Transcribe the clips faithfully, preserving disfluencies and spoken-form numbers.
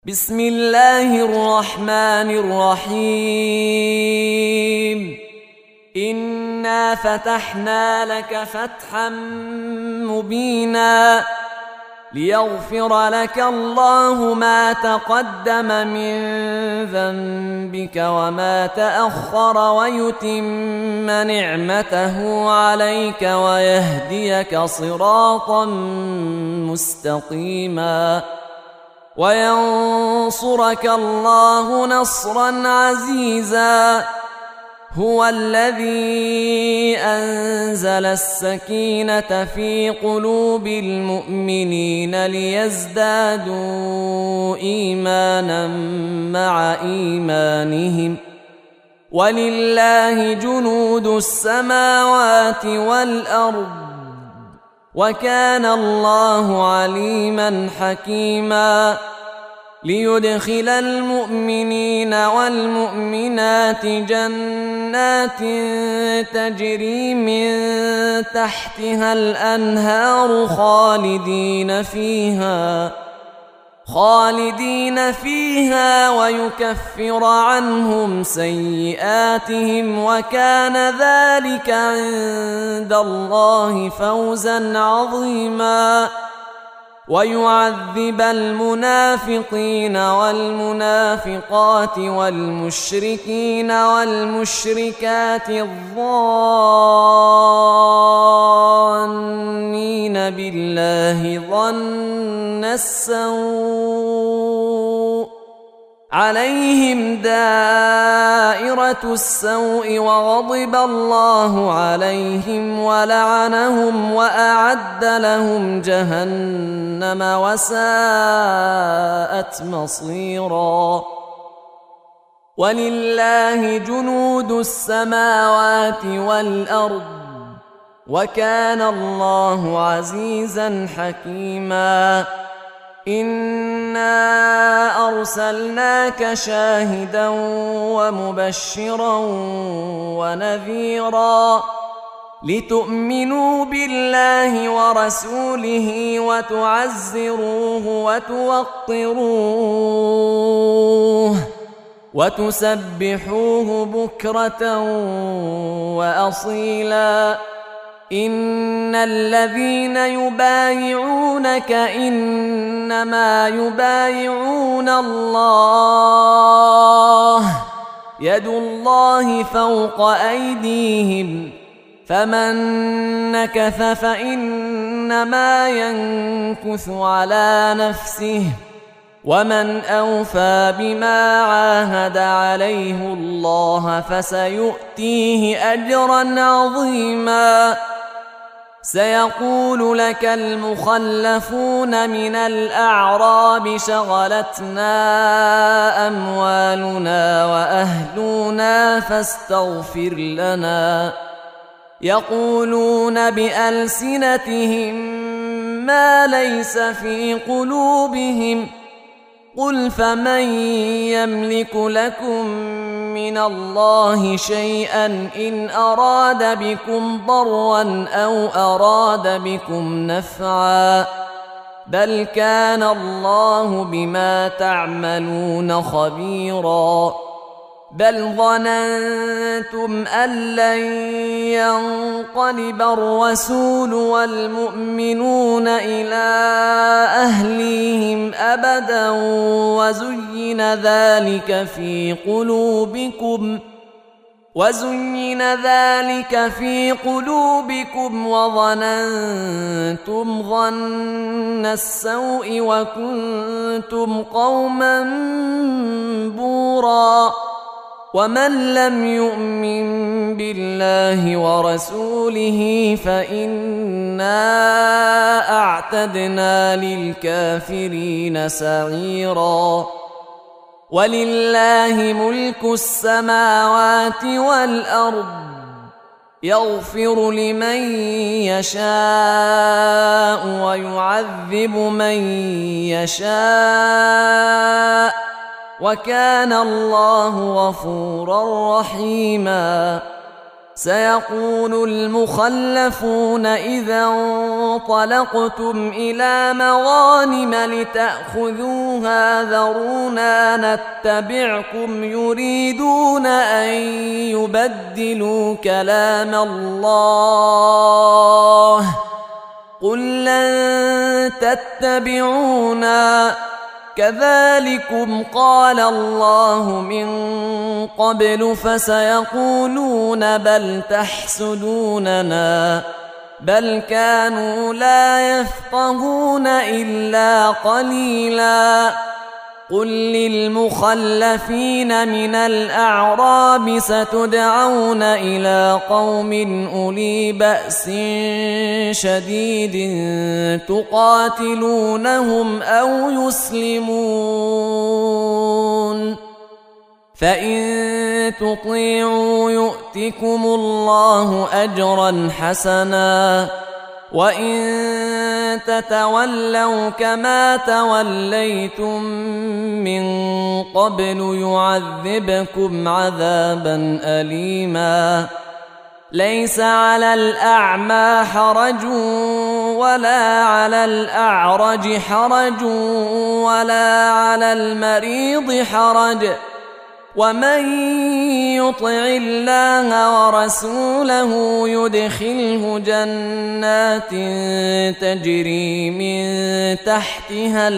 بسم الله الرحمن الرحيم. إنا فتحنا لك فتحا مبينا ليغفر لك الله ما تقدم من ذنبك وما تأخر ويتم نعمته عليك ويهديك صراطا مستقيما وينصرك الله نصرا عزيزا. هو الذي أنزل السكينة في قلوب المؤمنين ليزدادوا إيمانا مع إيمانهم ولله جنود السماوات والأرض وكان الله عليما حكيما. ليدخل المؤمنين والمؤمنات جنات تجري من تحتها الأنهار خالدين فيها خالدين فيها ويكفر عنهم سيئاتهم وكان ذلك عند الله فوزا عظيما. ويعذب المنافقين والمنافقات والمشركين والمشركات الظانين بالله ظن السوء عليهم دائرة السوء وغضب الله عليهم ولعنهم وأعد لهم جهنم وساءت مصيرا. ولله جنود السماوات والأرض وكان الله عزيزا حكيما. إنا أرسلناك شاهدا ومبشرا ونذيرا لتؤمنوا بالله ورسوله وتعزروه وتوقروه وتسبحوه بكرة وأصيلا. إن الذين يبايعونك إنما يبايعون الله يد الله فوق أيديهم فمن نكث فإنما ينكث على نفسه ومن أوفى بما عاهد عليه الله فسيؤتيه أجرا عظيما. سيقول لك المخلفون من الأعراب شغلتنا أموالنا وأهلنا فاستغفر لنا. يقولون بألسنتهم ما ليس في قلوبهم قل فمن يملك لكم من الله شيئا إن أراد بكم ضرا أو أراد بكم نفعا بل كان الله بما تعملون خبيرا. بل ظننتم أن لن ينقلب الرسول والمؤمنون إلى أهليهم أبدا وزين ذلك في قلوبكم وزين ذلك في قلوبكم وظننتم ظن السوء وكنتم قوما بورا. ومن لم يؤمن بالله ورسوله فإنا أعتدنا للكافرين سعيرا. ولله ملك السماوات والأرض يغفر لمن يشاء ويعذب من يشاء وكان الله غفورا رحيما. سيقول المخلفون إذا انطلقتم إلى مغانم لتأخذوها ذرونا نتبعكم يريدون أن يبدلوا كلام الله قل لن تتبعونا كذلكم قال الله من قبل فسيقولون بل تحسدوننا بل كانوا لا يفقهون إلا قليلا قل للمخلفين من الأعراب ستدعون إلى قوم أولي بأس شديد تقاتلونهم أو يسلمون فإن تطيعوا يؤتكم الله أجرا حسنا وإن تتولوا كما توليتم من قبل يعذبكم عذابا أليما ليس على الأعمى حرج ولا على الأعرج حرج ولا على المريض حرج ومن يطع الله ورسوله يدخله جنات تجري من تحتها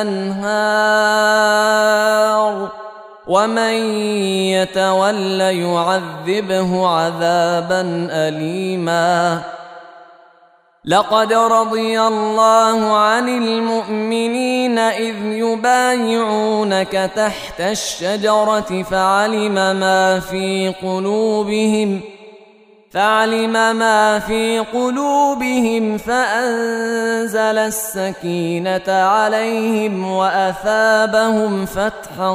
الأنهار ومن يتول يعذبه عذابا أليما لقد رضي الله عن المؤمنين إذ يبايعونك تحت الشجرة فعلم ما في قلوبهم فعلم ما في قلوبهم فأنزل السكينة عليهم وأثابهم فتحا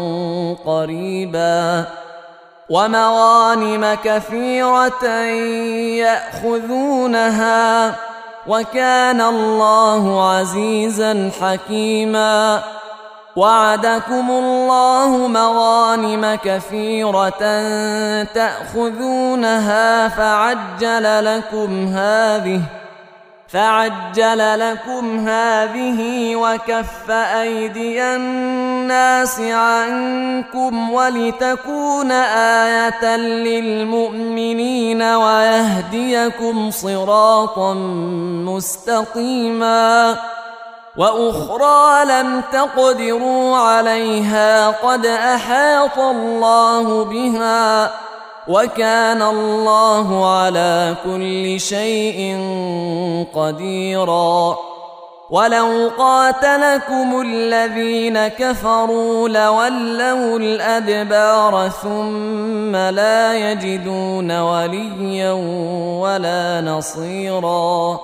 قريبا ومغانم كثيرة يأخذونها وكان الله عزيزا حكيما وعدكم الله مغانم كثيرة تأخذونها فعجل لكم هذه فعجل لكم هذه وكف أيدي الناس عنكم ولتكون آية للمؤمنين ويهديكم صراطا مستقيما وأخرى لم تقدروا عليها قد أحاط الله بها وكان الله على كل شيء قديرا ولو قاتلكم الذين كفروا لولوا الأدبار ثم لا يجدون وليا ولا نصيرا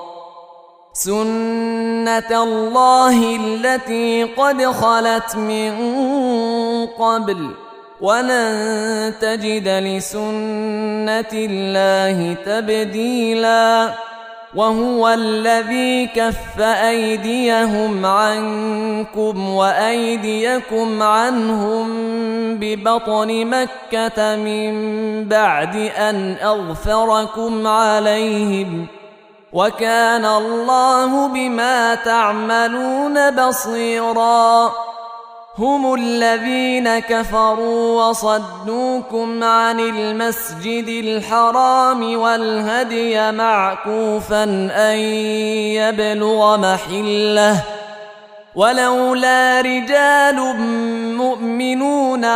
سنة الله التي قد خلت من قبل ولن تجد لسنة الله تبديلا وهو الذي كف أيديهم عنكم وأيديكم عنهم ببطن مكة من بعد أن أغفركم عليهم وكان الله بما تعملون بصيرا هم الذين كفروا وصدوكم عن المسجد الحرام والهدي معكوفا أن يبلغ محله ولولا رجال مؤمنون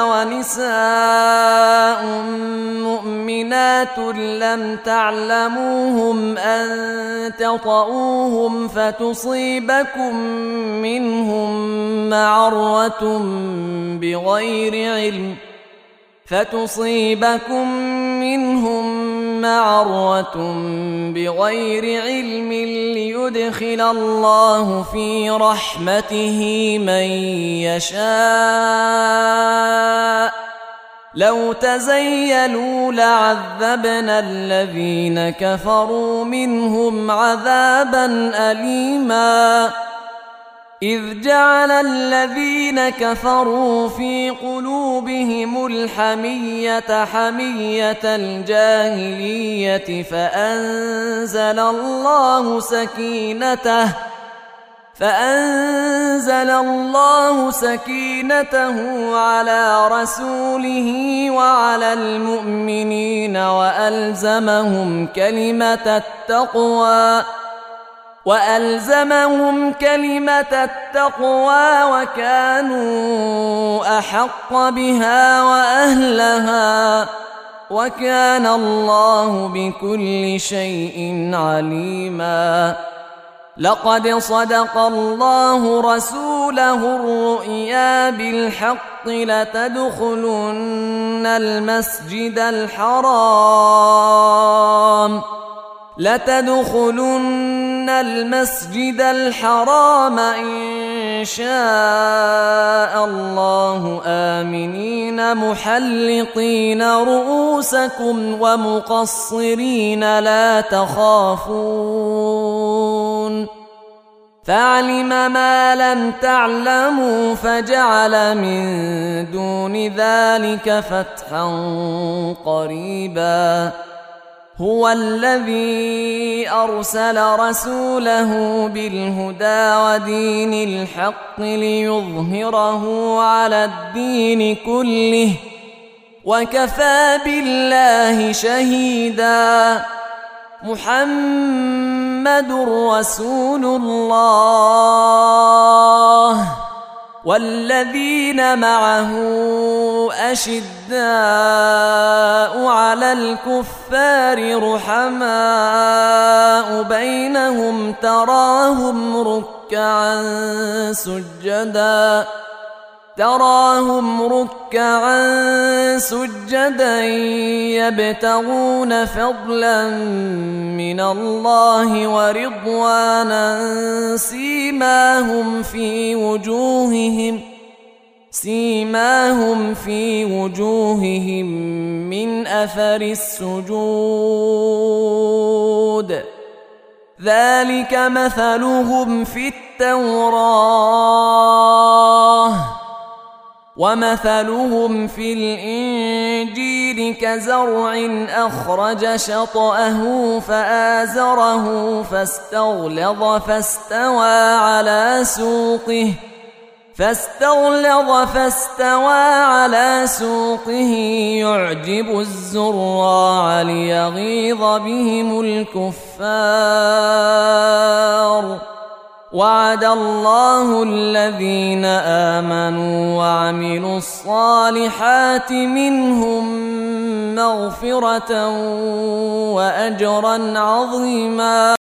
ونساء مؤمنات لم تعلموهم أن تطؤوهم فتصيبكم منهم معرة بغير علم فتصيبكم منهم معرة بغير علم ليدخل الله في رحمته من يشاء لو تزيلوا لعذبنا الذين كفروا منهم عذابا أليما إذ جعل الذين كفروا في قلوبهم الحمية حمية الجاهلية فأنزل الله سكينته فأنزل الله سكينته على رسوله وعلى المؤمنين وألزمهم كلمة التقوى وألزمهم كلمة التقوى وكانوا أحق بها وأهلها وكان الله بكل شيء عليما. لقد صدق الله رسوله الرؤيا بالحق لتدخلن المسجد الحرام لتدخلن المسجد الحرام إن شاء الله آمنين محلقين رؤوسكم ومقصرين لا تخافون فعلم ما لم تعلموا فجعل من دون ذلك فتحا قريبا. هو الذي أرسل رسوله بالهدى ودين الحق ليظهره على الدين كله وكفى بالله شهيدا. محمد رسول الله والذين معه أشداء على الكفار رحماء بينهم تراهم ركعا سجدا تراهم ركعا سجدا يبتغون فضلا من الله ورضوانا سيماهم في وجوههم سيماهم في وجوههم من أثر السجود ذلك مثلهم في التوراة ومثلهم في الإنجيل كزرع أخرج شطأه فآزره فاستغلظ فاستوى على سوقه فاستغلظ فاستوى على سوقه يعجب الزراع ليغيظ بهم الكفار. وعد الله الذين آمنوا وعملوا الصالحات منهم مغفرة وأجرا عظيما.